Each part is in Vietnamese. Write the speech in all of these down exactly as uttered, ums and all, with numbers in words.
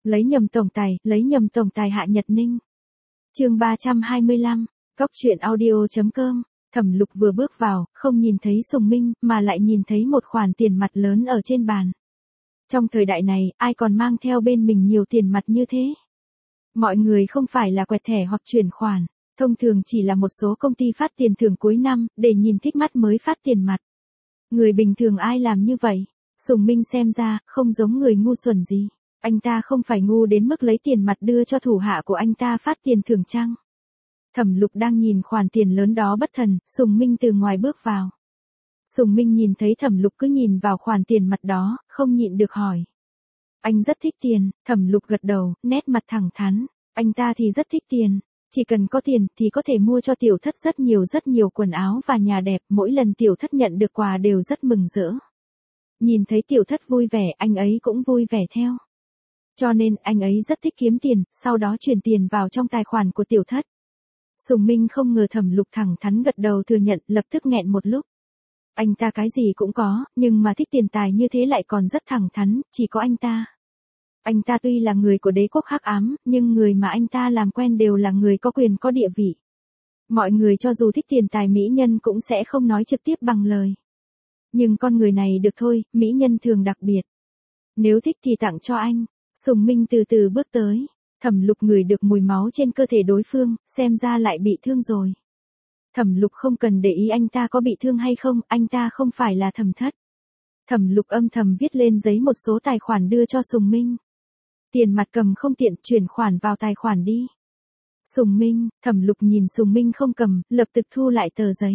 Lấy nhầm tổng tài, lấy nhầm tổng tài Hạ Nhật Ninh. Chương ba trăm hai mươi lăm, Góc truyện audio chấm com. Thẩm Lục vừa bước vào, không nhìn thấy Sùng Minh, mà lại nhìn thấy một khoản tiền mặt lớn ở trên bàn. Trong thời đại này, ai còn mang theo bên mình nhiều tiền mặt như thế? Mọi người không phải là quẹt thẻ hoặc chuyển khoản, thông thường chỉ là một số công ty phát tiền thưởng cuối năm, để nhìn thích mắt mới phát tiền mặt. Người bình thường ai làm như vậy? Sùng Minh xem ra, không giống người ngu xuẩn gì. Anh ta không phải ngu đến mức lấy tiền mặt đưa cho thủ hạ của anh ta phát tiền thưởng chăng? Thẩm Lục đang nhìn khoản tiền lớn đó bất thần, Sùng Minh từ ngoài bước vào. Sùng Minh nhìn thấy Thẩm Lục cứ nhìn vào khoản tiền mặt đó, không nhịn được hỏi. Anh rất thích tiền, Thẩm Lục gật đầu, nét mặt thẳng thắn. Anh ta thì rất thích tiền. Chỉ cần có tiền thì có thể mua cho tiểu thất rất nhiều rất nhiều quần áo và nhà đẹp, mỗi lần tiểu thất nhận được quà đều rất mừng rỡ. Nhìn thấy tiểu thất vui vẻ, anh ấy cũng vui vẻ theo. Cho nên anh ấy rất thích kiếm tiền, sau đó chuyển tiền vào trong tài khoản của tiểu thất. Sùng Minh không ngờ Thẩm Lục thẳng thắn gật đầu thừa nhận, lập tức nghẹn một lúc. Anh ta cái gì cũng có, nhưng mà thích tiền tài như thế lại còn rất thẳng thắn, chỉ có anh ta. Anh ta tuy là người của đế quốc hắc ám, nhưng người mà anh ta làm quen đều là người có quyền có địa vị. Mọi người cho dù thích tiền tài mỹ nhân cũng sẽ không nói trực tiếp bằng lời. Nhưng con người này được thôi, mỹ nhân thường đặc biệt. Nếu thích thì tặng cho anh. Sùng Minh từ từ bước tới. Thẩm Lục ngửi được mùi máu trên cơ thể đối phương, xem ra lại bị thương rồi. Thẩm Lục không cần để ý anh ta có bị thương hay không, anh ta không phải là Thẩm Thất. Thẩm Lục âm thầm viết lên giấy một số tài khoản đưa cho Sùng Minh. Tiền mặt cầm không tiện, chuyển khoản vào tài khoản đi. Sùng Minh, Thẩm Lục nhìn Sùng Minh không cầm, lập tức thu lại tờ giấy.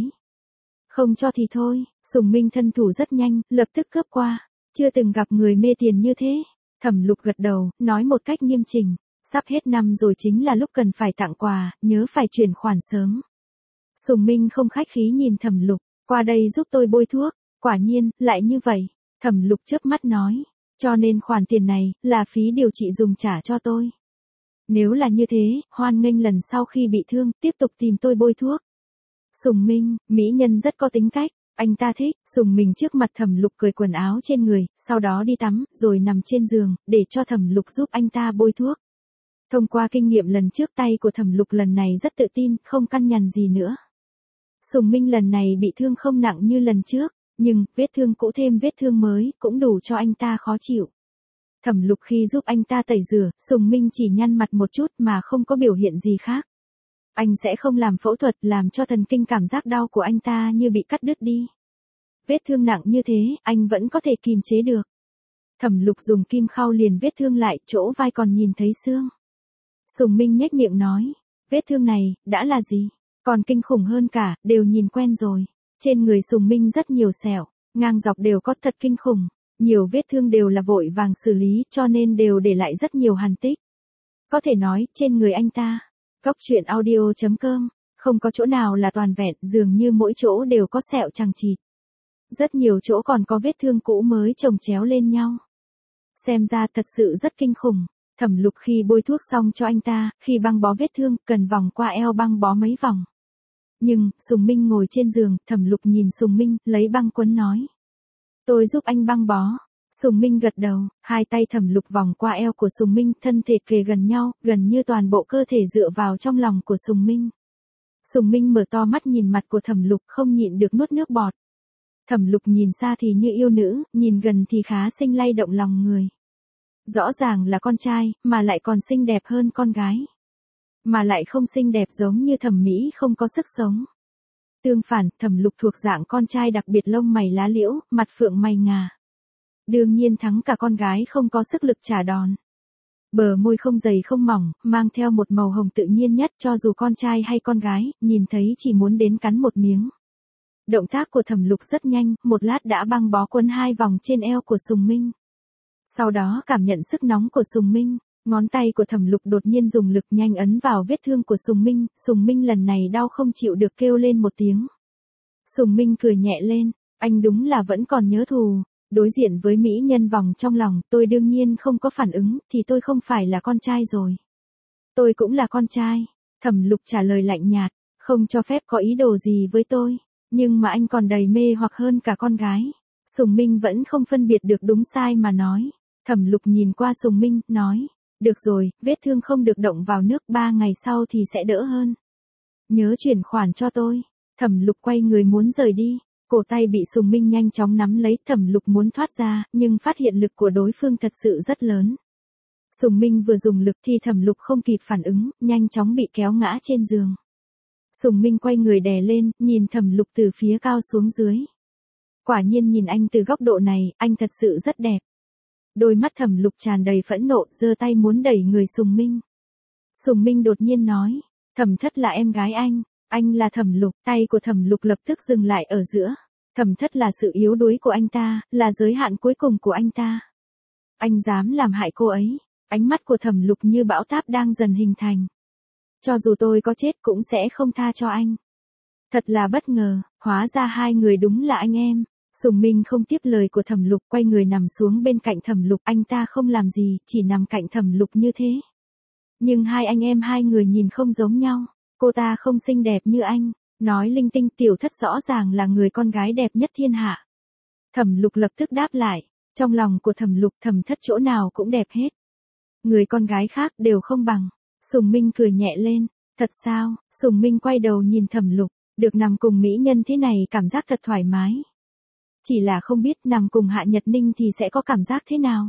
Không cho thì thôi, Sùng Minh thân thủ rất nhanh, lập tức cướp qua. Chưa từng gặp người mê tiền như thế. Thẩm Lục gật đầu, nói một cách nghiêm chỉnh. Sắp hết năm rồi, chính là lúc cần phải tặng quà, nhớ phải chuyển khoản sớm. Sùng Minh không khách khí nhìn Thẩm Lục, qua đây giúp tôi bôi thuốc. Quả nhiên, lại như vậy. Thẩm Lục chớp mắt nói. Cho nên khoản tiền này, là phí điều trị dùng trả cho tôi. Nếu là như thế, hoan nghênh lần sau khi bị thương, tiếp tục tìm tôi bôi thuốc. Sùng Minh, mỹ nhân rất có tính cách, anh ta thích. Sùng Minh trước mặt Thẩm Lục cởi quần áo trên người, sau đó đi tắm, rồi nằm trên giường, để cho Thẩm Lục giúp anh ta bôi thuốc. Thông qua kinh nghiệm lần trước, tay của Thẩm Lục lần này rất tự tin, không căn nhằn gì nữa. Sùng Minh lần này bị thương không nặng như lần trước, nhưng vết thương cũ thêm vết thương mới cũng đủ cho anh ta khó chịu. Thẩm Lục khi giúp anh ta tẩy rửa, Sùng Minh chỉ nhăn mặt một chút mà không có biểu hiện gì khác. Anh sẽ không làm phẫu thuật làm cho thần kinh cảm giác đau của anh ta như bị cắt đứt đi. Vết thương nặng như thế, anh vẫn có thể kìm chế được. Thẩm Lục dùng kim khâu liền vết thương lại, chỗ vai còn nhìn thấy xương. Sùng Minh nhếch miệng nói, vết thương này, đã là gì? Còn kinh khủng hơn cả, đều nhìn quen rồi. Trên người Sùng Minh rất nhiều sẹo, ngang dọc đều có, thật kinh khủng. Nhiều vết thương đều là vội vàng xử lý, cho nên đều để lại rất nhiều hàn tích. Có thể nói, trên người anh ta, Góc truyện audio chấm com, không có chỗ nào là toàn vẹn, dường như mỗi chỗ đều có sẹo chằng chịt. Rất nhiều chỗ còn có vết thương cũ mới chồng chéo lên nhau. Xem ra thật sự rất kinh khủng. Thẩm Lục khi bôi thuốc xong cho anh ta, khi băng bó vết thương, cần vòng qua eo băng bó mấy vòng. Nhưng, Sùng Minh ngồi trên giường, Thẩm Lục nhìn Sùng Minh, lấy băng quấn nói. Tôi giúp anh băng bó. Sùng Minh gật đầu, hai tay Thẩm Lục vòng qua eo của Sùng Minh, thân thể kề gần nhau, gần như toàn bộ cơ thể dựa vào trong lòng của Sùng Minh. Sùng Minh mở to mắt nhìn mặt của Thẩm Lục, không nhịn được nuốt nước bọt. Thẩm Lục nhìn xa thì như yêu nữ, nhìn gần thì khá xinh lay động lòng người. Rõ ràng là con trai, mà lại còn xinh đẹp hơn con gái. Mà lại không xinh đẹp giống như Thẩm Mỹ không có sức sống. Tương phản, Thẩm Lục thuộc dạng con trai đặc biệt lông mày lá liễu, mặt phượng mày ngà. Đương nhiên thắng cả con gái không có sức lực trả đòn. Bờ môi không dày không mỏng, mang theo một màu hồng tự nhiên nhất, cho dù con trai hay con gái, nhìn thấy chỉ muốn đến cắn một miếng. Động tác của Thẩm Lục rất nhanh, một lát đã băng bó quấn hai vòng trên eo của Sùng Minh. Sau đó cảm nhận sức nóng của Sùng Minh, ngón tay của Thẩm Lục đột nhiên dùng lực nhanh ấn vào vết thương của Sùng Minh, Sùng Minh lần này đau không chịu được kêu lên một tiếng. Sùng Minh cười nhẹ lên, anh đúng là vẫn còn nhớ thù. Đối diện với mỹ nhân vòng trong lòng, tôi đương nhiên không có phản ứng, thì tôi không phải là con trai rồi. Tôi cũng là con trai. Thẩm Lục trả lời lạnh nhạt, không cho phép có ý đồ gì với tôi, nhưng mà anh còn đầy mê hoặc hơn cả con gái. Sùng Minh vẫn không phân biệt được đúng sai mà nói. Thẩm Lục nhìn qua Sùng Minh, nói, Được rồi, vết thương không được động vào nước, ba ngày sau thì sẽ đỡ hơn. Nhớ chuyển khoản cho tôi. Thẩm Lục quay người muốn rời đi, cổ tay bị Sùng Minh nhanh chóng nắm lấy, Thẩm Lục muốn thoát ra, nhưng phát hiện lực của đối phương thật sự rất lớn. Sùng Minh vừa dùng lực thì Thẩm Lục không kịp phản ứng, nhanh chóng bị kéo ngã trên giường. Sùng Minh quay người đè lên, nhìn Thẩm Lục từ phía cao xuống dưới. Quả nhiên nhìn anh từ góc độ này, anh thật sự rất đẹp. Đôi mắt Thẩm Lục tràn đầy phẫn nộ, giơ tay muốn đẩy người Sùng Minh. Sùng Minh đột nhiên nói, Thẩm Thất là em gái anh, anh là Thẩm Lục, tay của Thẩm Lục lập tức dừng lại ở giữa. Thẩm Thất là sự yếu đuối của anh ta, là giới hạn cuối cùng của anh ta. Anh dám làm hại cô ấy. Ánh mắt của Thẩm Lục như bão táp đang dần hình thành. Cho dù tôi có chết cũng sẽ không tha cho anh. Thật là bất ngờ, hóa ra hai người đúng là anh em. Sùng Minh không tiếp lời của Thẩm Lục, quay người nằm xuống bên cạnh Thẩm Lục, anh ta không làm gì, chỉ nằm cạnh Thẩm Lục như thế. Nhưng hai anh em hai người nhìn không giống nhau, cô ta không xinh đẹp như anh, nói linh tinh, Tiểu Thất rõ ràng là người con gái đẹp nhất thiên hạ. Thẩm Lục lập tức đáp lại, trong lòng của Thẩm Lục, Thẩm Thất chỗ nào cũng đẹp hết. Người con gái khác đều không bằng. Sùng Minh cười nhẹ lên, thật sao? Sùng Minh quay đầu nhìn Thẩm Lục, được nằm cùng mỹ nhân thế này cảm giác thật thoải mái. Chỉ là không biết nằm cùng Hạ Nhật Ninh thì sẽ có cảm giác thế nào.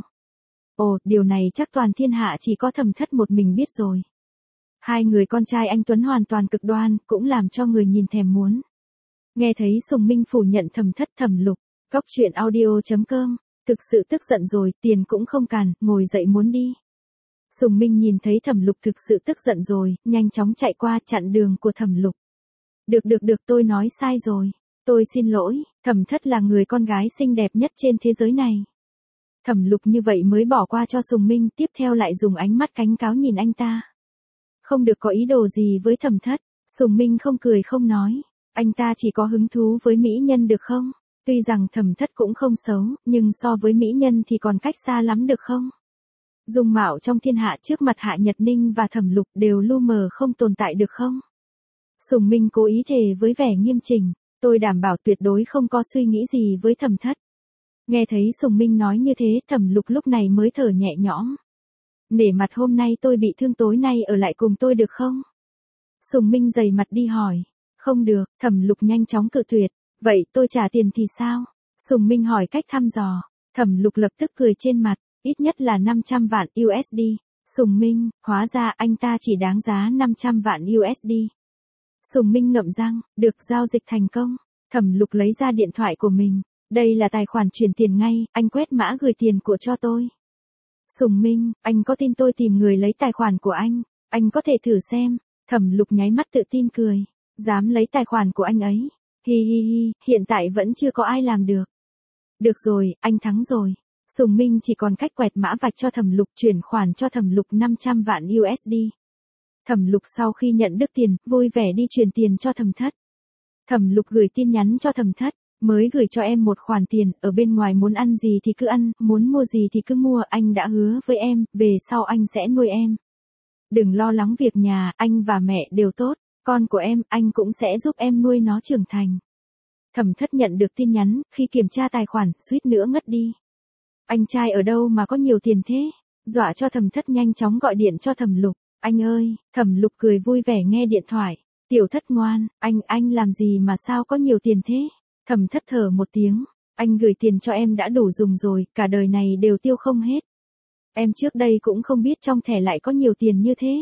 Ồ, điều này chắc toàn thiên hạ chỉ có Thẩm Thất một mình biết rồi. Hai người con trai anh Tuấn hoàn toàn cực đoan, cũng làm cho người nhìn thèm muốn. Nghe thấy Sùng Minh phủ nhận Thẩm Thất, Thẩm Lục, Cóc Truyện Audio chấm com, thực sự tức giận rồi, tiền cũng không càn, ngồi dậy muốn đi. Sùng Minh nhìn thấy Thẩm Lục thực sự tức giận rồi, nhanh chóng chạy qua chặn đường của Thẩm Lục. Được được được, tôi nói sai rồi. Tôi xin lỗi, Thẩm Thất là người con gái xinh đẹp nhất trên thế giới này. Thẩm Lục như vậy mới bỏ qua cho Sùng Minh, tiếp theo lại dùng ánh mắt cánh cáo nhìn anh ta. Không được có ý đồ gì với Thẩm Thất. Sùng Minh không cười không nói. Anh ta chỉ có hứng thú với mỹ nhân được không? Tuy rằng Thẩm Thất cũng không xấu, nhưng so với mỹ nhân thì còn cách xa lắm được không? Dung mạo trong thiên hạ trước mặt Hạ Nhật Ninh và Thẩm Lục đều lu mờ không tồn tại được không? Sùng Minh cố ý thề với vẻ nghiêm chỉnh, tôi đảm bảo tuyệt đối không có suy nghĩ gì với Thẩm Thất. Nghe thấy Sùng Minh nói như thế, Thẩm Lục lúc này mới thở nhẹ nhõm. Nể mặt hôm nay tôi bị thương, tối nay ở lại cùng tôi được không? Sùng Minh dày mặt đi hỏi. Không được, Thẩm Lục nhanh chóng cự tuyệt. Vậy tôi trả tiền thì sao? Sùng Minh hỏi cách thăm dò. Thẩm Lục lập tức cười trên mặt. Ít nhất là năm trăm vạn u ét đê. Sùng Minh, hóa ra anh ta chỉ đáng giá năm trăm vạn u ét đê. Sùng Minh ngậm răng, được, giao dịch thành công. Thẩm Lục lấy ra điện thoại của mình. Đây là tài khoản chuyển tiền ngay, anh quét mã gửi tiền của cho tôi. Sùng Minh, anh có tin tôi tìm người lấy tài khoản của anh? Anh có thể thử xem. Thẩm Lục nháy mắt tự tin cười. Dám lấy tài khoản của anh ấy. Hi hi hi, hiện tại vẫn chưa có ai làm được. Được rồi, anh thắng rồi. Sùng Minh chỉ còn cách quẹt mã vạch cho Thẩm Lục, chuyển khoản cho Thẩm Lục năm trăm vạn u ét đê. Thẩm Lục sau khi nhận được tiền, vui vẻ đi chuyển tiền cho Thẩm Thất. Thẩm Lục gửi tin nhắn cho Thẩm Thất, mới gửi cho em một khoản tiền, ở bên ngoài muốn ăn gì thì cứ ăn, muốn mua gì thì cứ mua, anh đã hứa với em, về sau anh sẽ nuôi em. Đừng lo lắng việc nhà, anh và mẹ đều tốt, con của em, anh cũng sẽ giúp em nuôi nó trưởng thành. Thẩm Thất nhận được tin nhắn, khi kiểm tra tài khoản, suýt nữa ngất đi. Anh trai ở đâu mà có nhiều tiền thế? Dọa cho Thẩm Thất nhanh chóng gọi điện cho Thẩm Lục. Anh ơi, Thẩm Lục cười vui vẻ nghe điện thoại. Tiểu Thất ngoan, anh, anh làm gì mà sao có nhiều tiền thế? Thẩm Thất thở một tiếng. Anh gửi tiền cho em đã đủ dùng rồi, cả đời này đều tiêu không hết. Em trước đây cũng không biết trong thẻ lại có nhiều tiền như thế.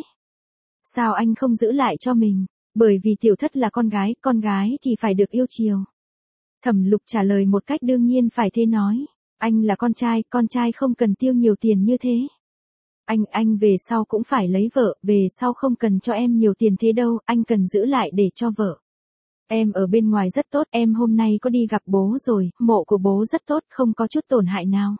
Sao anh không giữ lại cho mình? Bởi vì Tiểu Thất là con gái, con gái thì phải được yêu chiều. Thẩm Lục trả lời một cách đương nhiên phải thế nói. Anh là con trai, con trai không cần tiêu nhiều tiền như thế. Anh, anh về sau cũng phải lấy vợ, về sau không cần cho em nhiều tiền thế đâu, anh cần giữ lại để cho vợ. Em ở bên ngoài rất tốt, em hôm nay có đi gặp bố rồi, mộ của bố rất tốt, không có chút tổn hại nào.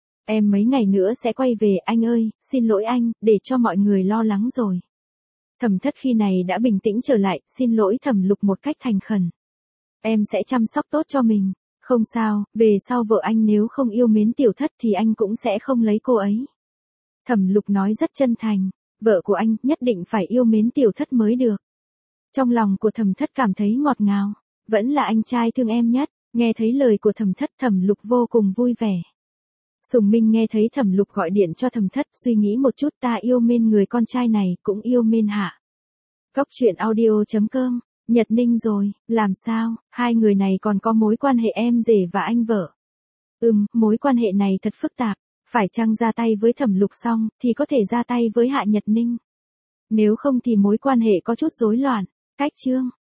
Em mấy ngày nữa sẽ quay về, anh ơi, xin lỗi anh, để cho mọi người lo lắng rồi. Thẩm Thất khi này đã bình tĩnh trở lại, xin lỗi Thẩm Lục một cách thành khẩn. Em sẽ chăm sóc tốt cho mình. Không sao, về sau vợ anh nếu không yêu mến Tiểu Thất thì anh cũng sẽ không lấy cô ấy. Thẩm Lục nói rất chân thành, vợ của anh nhất định phải yêu mến Tiểu Thất mới được. Trong lòng của Thẩm Thất cảm thấy ngọt ngào, vẫn là anh trai thương em nhất, nghe thấy lời của Thẩm Thất, Thẩm Lục vô cùng vui vẻ. Sùng Minh nghe thấy Thẩm Lục gọi điện cho Thẩm Thất, suy nghĩ một chút, ta yêu mến người con trai này, cũng yêu mến Hạ. Cốc truyện audio chấm com, Nhật Ninh rồi, làm sao, hai người này còn có mối quan hệ em rể và anh vợ. Ừm, mối quan hệ này thật phức tạp, phải chăng ra tay với Thẩm Lục xong, thì có thể ra tay với Hạ Nhật Ninh. Nếu không thì mối quan hệ có chút rối loạn. Cách chương